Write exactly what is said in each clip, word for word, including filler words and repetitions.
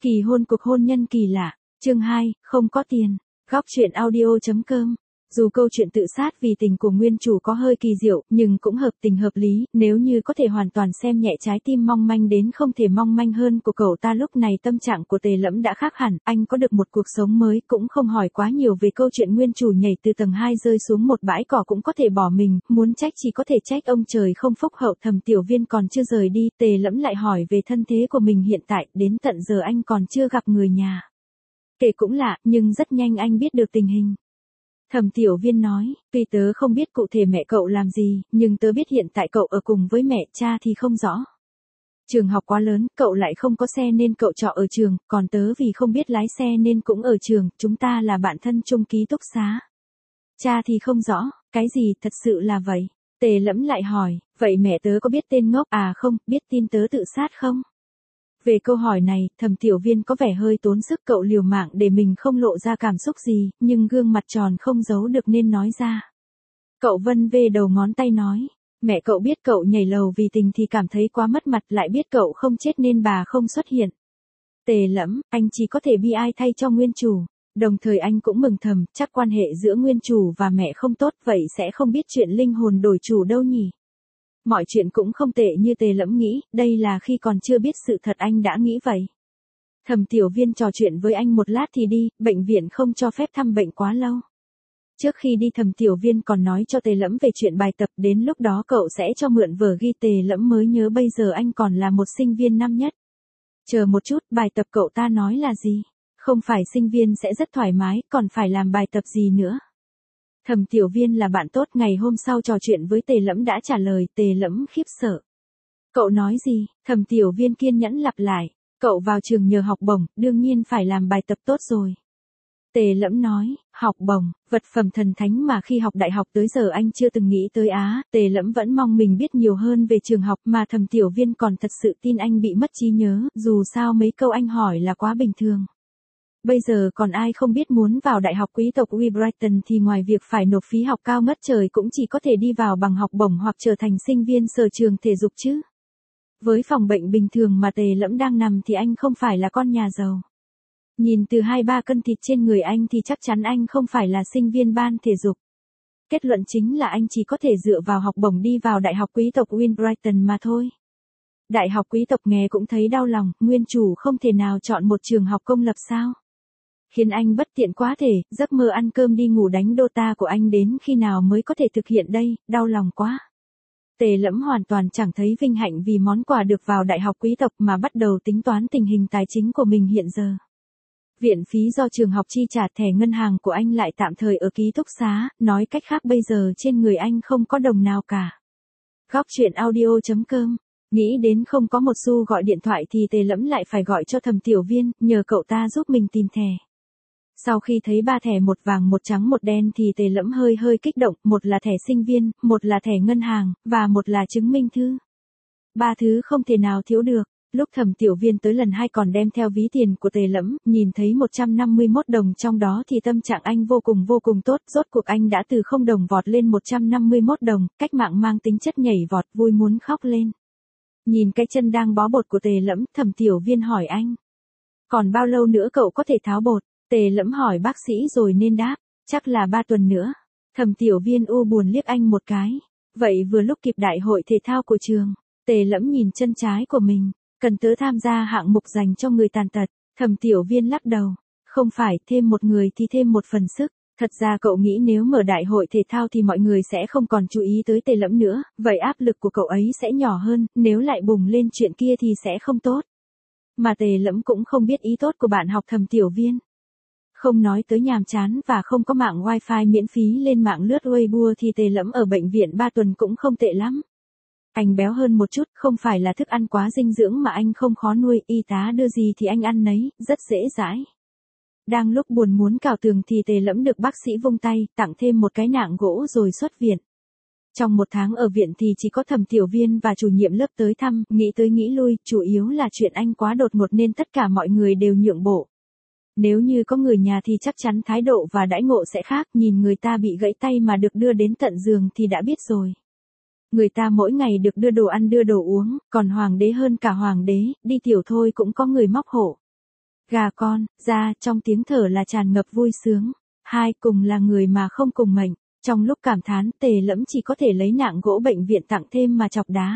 Kỳ hôn cuộc hôn nhân kỳ lạ, chương hai, không có tiền. Góc truyện audio.com. Dù câu chuyện tự sát vì tình của nguyên chủ có hơi kỳ diệu, nhưng cũng hợp tình hợp lý, nếu như có thể hoàn toàn xem nhẹ trái tim mong manh đến không thể mong manh hơn của cậu ta lúc này tâm trạng của Tề Lẫm đã khác hẳn, anh có được một cuộc sống mới, cũng không hỏi quá nhiều về câu chuyện nguyên chủ nhảy từ tầng hai rơi xuống một bãi cỏ cũng có thể bỏ mình, muốn trách chỉ có thể trách ông trời không phúc hậu. Thẩm Tiểu Viên còn chưa rời đi, Tề Lẫm lại hỏi về thân thế của mình hiện tại, đến tận giờ anh còn chưa gặp người nhà. Kể cũng lạ, nhưng rất nhanh anh biết được tình hình. Thẩm Tiểu Viên nói, tuy tớ không biết cụ thể mẹ cậu làm gì, nhưng tớ biết hiện tại cậu ở cùng với mẹ, cha thì không rõ. Trường học quá lớn, cậu lại không có xe nên cậu trọ ở trường, còn tớ vì không biết lái xe nên cũng ở trường, chúng ta là bạn thân chung ký túc xá. Cha thì không rõ, cái gì, thật sự là vậy. Tề Lẫm lại hỏi, vậy mẹ tớ có biết tên ngốc à không, biết tin tớ tự sát không? Về câu hỏi này, Thẩm Tiểu Viên có vẻ hơi tốn sức, cậu liều mạng để mình không lộ ra cảm xúc gì, nhưng gương mặt tròn không giấu được nên nói ra. Cậu vân vê đầu ngón tay nói, mẹ cậu biết cậu nhảy lầu vì tình thì cảm thấy quá mất mặt, lại biết cậu không chết nên bà không xuất hiện. Tề Lẫm, anh chỉ có thể bi ai thay cho nguyên chủ. Đồng thời anh cũng mừng thầm, chắc quan hệ giữa nguyên chủ và mẹ không tốt, vậy sẽ không biết chuyện linh hồn đổi chủ đâu nhỉ. Mọi chuyện cũng không tệ như Tề Lẫm nghĩ, đây là khi còn chưa biết sự thật anh đã nghĩ vậy. Thẩm Tiểu Viên trò chuyện với anh một lát thì đi, bệnh viện không cho phép thăm bệnh quá lâu. Trước khi đi Thẩm Tiểu Viên còn nói cho Tề Lẫm về chuyện bài tập, đến lúc đó cậu sẽ cho mượn vở ghi. Tề Lẫm mới nhớ bây giờ anh còn là một sinh viên năm nhất. Chờ một chút, bài tập cậu ta nói là gì? Không phải sinh viên sẽ rất thoải mái, còn phải làm bài tập gì nữa? Thẩm Tiểu Viên là bạn tốt, ngày hôm sau trò chuyện với Tề Lẫm đã trả lời. Tề Lẫm khiếp sợ. Cậu nói gì? Thẩm Tiểu Viên kiên nhẫn lặp lại. Cậu vào trường nhờ học bổng, đương nhiên phải làm bài tập tốt rồi. Tề Lẫm nói, học bổng, vật phẩm thần thánh mà khi học đại học tới giờ anh chưa từng nghĩ tới á. Tề Lẫm vẫn mong mình biết nhiều hơn về trường học mà Thẩm Tiểu Viên còn thật sự tin anh bị mất trí nhớ, dù sao mấy câu anh hỏi là quá bình thường. Bây giờ còn ai không biết muốn vào đại học quý tộc Brighton thì ngoài việc phải nộp phí học cao ngất trời cũng chỉ có thể đi vào bằng học bổng hoặc trở thành sinh viên sở trường thể dục chứ. Với phòng bệnh bình thường mà Tề Lẫm đang nằm thì anh không phải là con nhà giàu. Nhìn từ hai ba cân thịt trên người anh thì chắc chắn anh không phải là sinh viên ban thể dục. Kết luận chính là anh chỉ có thể dựa vào học bổng đi vào đại học quý tộc Brighton mà thôi. Đại học quý tộc nghe cũng thấy đau lòng, nguyên chủ không thể nào chọn một trường học công lập sao? Khiến anh bất tiện quá thể, giấc mơ ăn cơm đi ngủ đánh Dota của anh đến khi nào mới có thể thực hiện đây, đau lòng quá. Tề Lẫm hoàn toàn chẳng thấy vinh hạnh vì món quà được vào đại học quý tộc mà bắt đầu tính toán tình hình tài chính của mình hiện giờ. Viện phí do trường học chi trả, thẻ ngân hàng của anh lại tạm thời ở ký túc xá, nói cách khác bây giờ trên người anh không có đồng nào cả. Góc truyện audio.com. Nghĩ đến không có một xu gọi điện thoại thì Tề Lẫm lại phải gọi cho Thẩm Tiểu Viên, nhờ cậu ta giúp mình tìm thẻ. Sau khi thấy ba thẻ, một vàng một trắng một đen thì Tề Lẫm hơi hơi kích động, một là thẻ sinh viên, một là thẻ ngân hàng, và một là chứng minh thư. Ba thứ không thể nào thiếu được. Lúc Thẩm Tiểu Viên tới lần hai còn đem theo ví tiền của Tề Lẫm, nhìn thấy một trăm năm mươi mốt đồng trong đó thì tâm trạng anh vô cùng vô cùng tốt, rốt cuộc anh đã từ không đồng vọt lên một trăm năm mươi mốt đồng, cách mạng mang tính chất nhảy vọt, vui muốn khóc lên. Nhìn cái chân đang bó bột của Tề Lẫm, Thẩm Tiểu Viên hỏi anh. Còn bao lâu nữa cậu có thể tháo bột? Tề Lẫm hỏi bác sĩ rồi nên đáp, chắc là ba tuần nữa. Thẩm Tiểu Viên u buồn liếc anh một cái. Vậy vừa lúc kịp đại hội thể thao của trường. Tề Lẫm nhìn chân trái của mình, cần tớ tham gia hạng mục dành cho người tàn tật. Thẩm Tiểu Viên lắc đầu, không phải, thêm một người thì thêm một phần sức. Thật ra cậu nghĩ nếu mở đại hội thể thao thì mọi người sẽ không còn chú ý tới Tề Lẫm nữa, vậy áp lực của cậu ấy sẽ nhỏ hơn, nếu lại bùng lên chuyện kia thì sẽ không tốt. Mà Tề Lẫm cũng không biết ý tốt của bạn học Thẩm Tiểu Viên. Không nói tới nhàm chán và không có mạng wifi miễn phí lên mạng lướt Weibo thì Tề Lẫm ở bệnh viện ba tuần cũng không tệ lắm. Anh béo hơn một chút, không phải là thức ăn quá dinh dưỡng mà anh không khó nuôi, y tá đưa gì thì anh ăn nấy, rất dễ dãi. Đang lúc buồn muốn cào tường thì Tề Lẫm được bác sĩ vung tay, tặng thêm một cái nạng gỗ rồi xuất viện. Trong một tháng ở viện thì chỉ có Thẩm Tiểu Viên và chủ nhiệm lớp tới thăm, nghĩ tới nghĩ lui, chủ yếu là chuyện anh quá đột ngột nên tất cả mọi người đều nhượng bộ. Nếu như có người nhà thì chắc chắn thái độ và đãi ngộ sẽ khác, nhìn người ta bị gãy tay mà được đưa đến tận giường thì đã biết rồi. Người ta mỗi ngày được đưa đồ ăn đưa đồ uống, còn hoàng đế hơn cả hoàng đế, đi tiểu thôi cũng có người móc hộ. gà con, ra, trong tiếng thở là tràn ngập vui sướng. Hai, cùng là người mà không cùng mệnh. Trong lúc cảm thán, Tề Lẫm chỉ có thể lấy nạng gỗ bệnh viện tặng thêm mà chọc đá.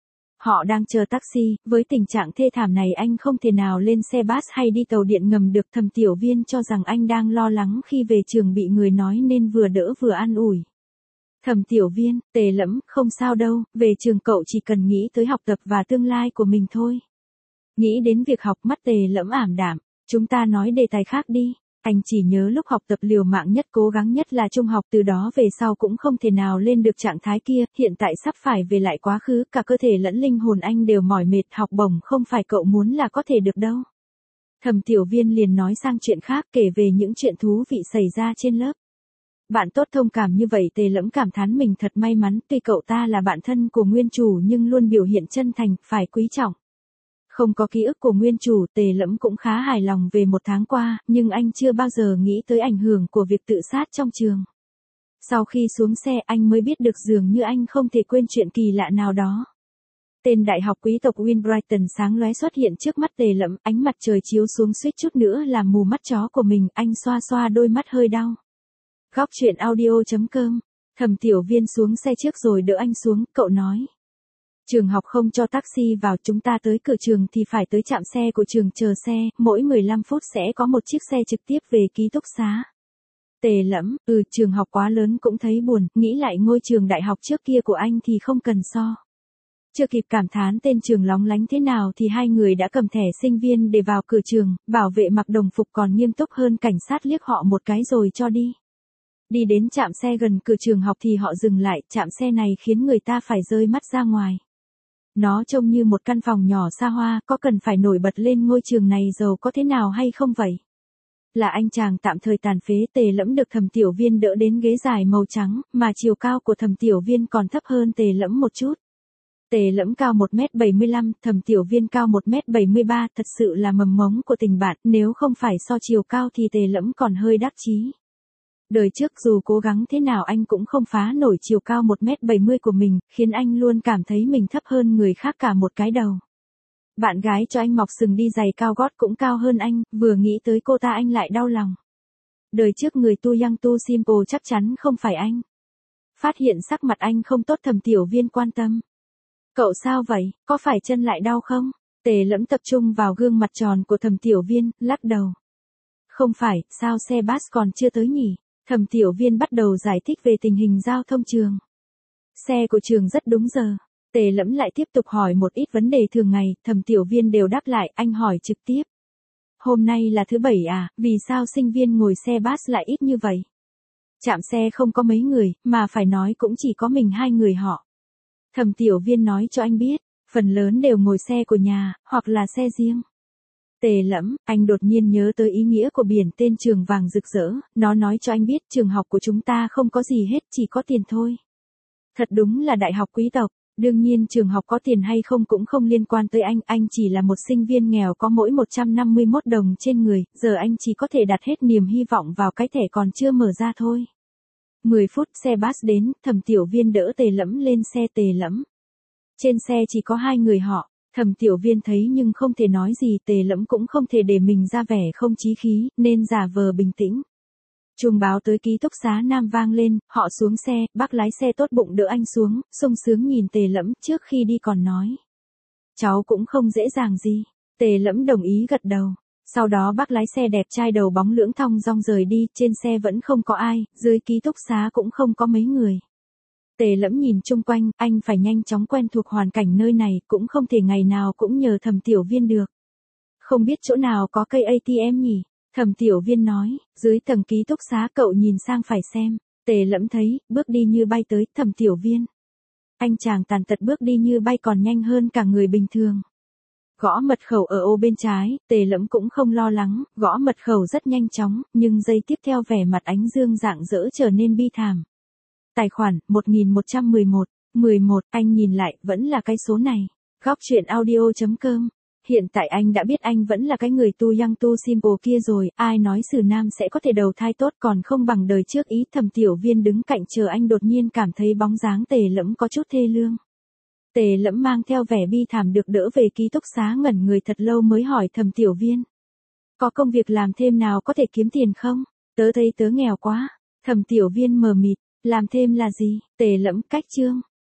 Họ đang chờ taxi, với tình trạng thê thảm này anh không thể nào lên xe bus hay đi tàu điện ngầm được. Thẩm Tiểu Viên cho rằng anh đang lo lắng khi về trường bị người nói nên vừa đỡ vừa an ủi. Thẩm Tiểu Viên, Tề Lẫm, không sao đâu, về trường cậu chỉ cần nghĩ tới học tập và tương lai của mình thôi. Nghĩ đến việc học, mắt Tề Lẫm ảm đạm, chúng ta nói đề tài khác đi. Anh chỉ nhớ lúc học tập liều mạng nhất, cố gắng nhất là trung học, từ đó về sau cũng không thể nào lên được trạng thái kia, hiện tại sắp phải về lại quá khứ, cả cơ thể lẫn linh hồn anh đều mỏi mệt, học bổng không phải cậu muốn là có thể được đâu. Thẩm Tiểu Viên liền nói sang chuyện khác, kể về những chuyện thú vị xảy ra trên lớp. Bạn tốt thông cảm như vậy. Tề Lẫm cảm thán mình thật may mắn, tuy cậu ta là bạn thân của nguyên chủ nhưng luôn biểu hiện chân thành, phải quý trọng. Không có ký ức của nguyên chủ, Tề Lẫm cũng khá hài lòng về một tháng qua, nhưng anh chưa bao giờ nghĩ tới ảnh hưởng của việc tự sát trong trường. Sau khi xuống xe anh mới biết được dường như anh không thể quên chuyện kỳ lạ nào đó. Tên đại học quý tộc Winbrighton sáng lóe xuất hiện trước mắt Tề Lẫm, ánh mặt trời chiếu xuống suýt chút nữa làm mù mắt chó của mình, anh xoa xoa đôi mắt hơi đau. Góc truyện audio chấm com. Thẩm Tiểu Viên xuống xe trước rồi đỡ anh xuống, cậu nói. Trường học không cho taxi vào, chúng ta tới cửa trường thì phải tới trạm xe của trường chờ xe, mỗi mười lăm phút sẽ có một chiếc xe trực tiếp về ký túc xá. Tề Lẫm, ừ, trường học quá lớn cũng thấy buồn, nghĩ lại ngôi trường đại học trước kia của anh thì không cần so. Chưa kịp cảm thán tên trường lóng lánh thế nào thì hai người đã cầm thẻ sinh viên để vào cửa trường, bảo vệ mặc đồng phục còn nghiêm túc hơn cảnh sát liếc họ một cái rồi cho đi. Đi đến trạm xe gần cửa trường học thì họ dừng lại, trạm xe này khiến người ta phải rơi mắt ra ngoài. Nó trông như một căn phòng nhỏ xa hoa, có cần phải nổi bật lên ngôi trường này giàu có thế nào hay không vậy? Là anh chàng tạm thời tàn phế. Tề Lẫm được Thẩm Tiểu Viên đỡ đến ghế dài màu trắng, mà chiều cao của Thẩm Tiểu Viên còn thấp hơn Tề Lẫm một chút. Tề Lẫm cao một mét bảy mươi lăm, Thẩm Tiểu Viên cao một mét bảy mươi ba, thật sự là mầm mống của tình bạn, nếu không phải so chiều cao thì Tề Lẫm còn hơi đắc chí. Đời trước dù cố gắng thế nào anh cũng không phá nổi chiều cao một mét bảy mươi của mình, khiến anh luôn cảm thấy mình thấp hơn người khác cả một cái đầu. Bạn gái cho anh mọc sừng đi giày cao gót cũng cao hơn anh, vừa nghĩ tới cô ta anh lại đau lòng. Đời trước người tu young tu simple chắc chắn không phải anh. Phát hiện sắc mặt anh không tốt, Thẩm Tiểu Viên quan tâm. Cậu sao vậy, có phải chân lại đau không? Tề Lẫm tập trung vào gương mặt tròn của Thẩm Tiểu Viên, lắc đầu. Không phải, sao xe bus còn chưa tới nhỉ? Thẩm Tiểu Viên bắt đầu giải thích về tình hình giao thông trường. Xe của trường rất đúng giờ. Tề Lẫm lại tiếp tục hỏi một ít vấn đề thường ngày, Thẩm Tiểu Viên đều đáp lại, anh hỏi trực tiếp. Hôm nay là thứ bảy à, vì sao sinh viên ngồi xe bus lại ít như vậy? Trạm xe không có mấy người, mà phải nói cũng chỉ có mình hai người họ. Thẩm Tiểu Viên nói cho anh biết, phần lớn đều ngồi xe của nhà, hoặc là xe riêng. Tề Lẫm, anh đột nhiên nhớ tới ý nghĩa của biển tên trường vàng rực rỡ, nó nói cho anh biết trường học của chúng ta không có gì hết, chỉ có tiền thôi. Thật đúng là đại học quý tộc, đương nhiên trường học có tiền hay không cũng không liên quan tới anh, anh chỉ là một sinh viên nghèo có mỗi một trăm năm mươi mốt đồng trên người, giờ anh chỉ có thể đặt hết niềm hy vọng vào cái thẻ còn chưa mở ra thôi. mười phút xe bus đến, Thẩm Tiểu Viên đỡ Tề Lẫm lên xe. Tề Lẫm. Trên xe chỉ có hai người họ. Thẩm Tiểu Viên thấy nhưng không thể nói gì, Tề Lẫm cũng không thể để mình ra vẻ không chí khí, nên giả vờ bình tĩnh. Chuông báo tới ký túc xá Nam vang lên, họ xuống xe, bác lái xe tốt bụng đỡ anh xuống, sung sướng nhìn Tề Lẫm, trước khi đi còn nói. Cháu cũng không dễ dàng gì. Tề Lẫm đồng ý gật đầu. Sau đó bác lái xe đẹp trai đầu bóng lưỡng thong dong rời đi, trên xe vẫn không có ai, dưới ký túc xá cũng không có mấy người. Tề Lẫm nhìn chung quanh, anh phải nhanh chóng quen thuộc hoàn cảnh nơi này, cũng không thể ngày nào cũng nhờ Thẩm Tiểu Viên được. Không biết chỗ nào có cây a tê em nhỉ? Thẩm Tiểu Viên nói, dưới tầng ký túc xá, cậu nhìn sang phải xem. Tề Lẫm thấy, bước đi như bay tới, Thẩm Tiểu Viên. Anh chàng tàn tật bước đi như bay còn nhanh hơn cả người bình thường. Gõ mật khẩu ở ô bên trái, Tề Lẫm cũng không lo lắng, gõ mật khẩu rất nhanh chóng, nhưng giây tiếp theo vẻ mặt ánh dương rạng rỡ trở nên bi thảm. Tài khoản, một nghìn một trăm mười một, mười một, anh nhìn lại, vẫn là cái số này. Góc truyện audio chấm com. Hiện tại anh đã biết anh vẫn là cái người tu young tu simple kia rồi, ai nói xử nam sẽ có thể đầu thai tốt còn không bằng đời trước ý. Thẩm Tiểu Viên đứng cạnh chờ anh đột nhiên cảm thấy bóng dáng Tề Lẫm có chút thê lương. Tề Lẫm mang theo vẻ bi thảm được đỡ về ký túc xá ngẩn người thật lâu mới hỏi Thẩm Tiểu Viên. Có công việc làm thêm nào có thể kiếm tiền không? Tớ thấy tớ nghèo quá. Thẩm Tiểu Viên mờ mịt, làm thêm là gì? Tề Lẫm cách chương.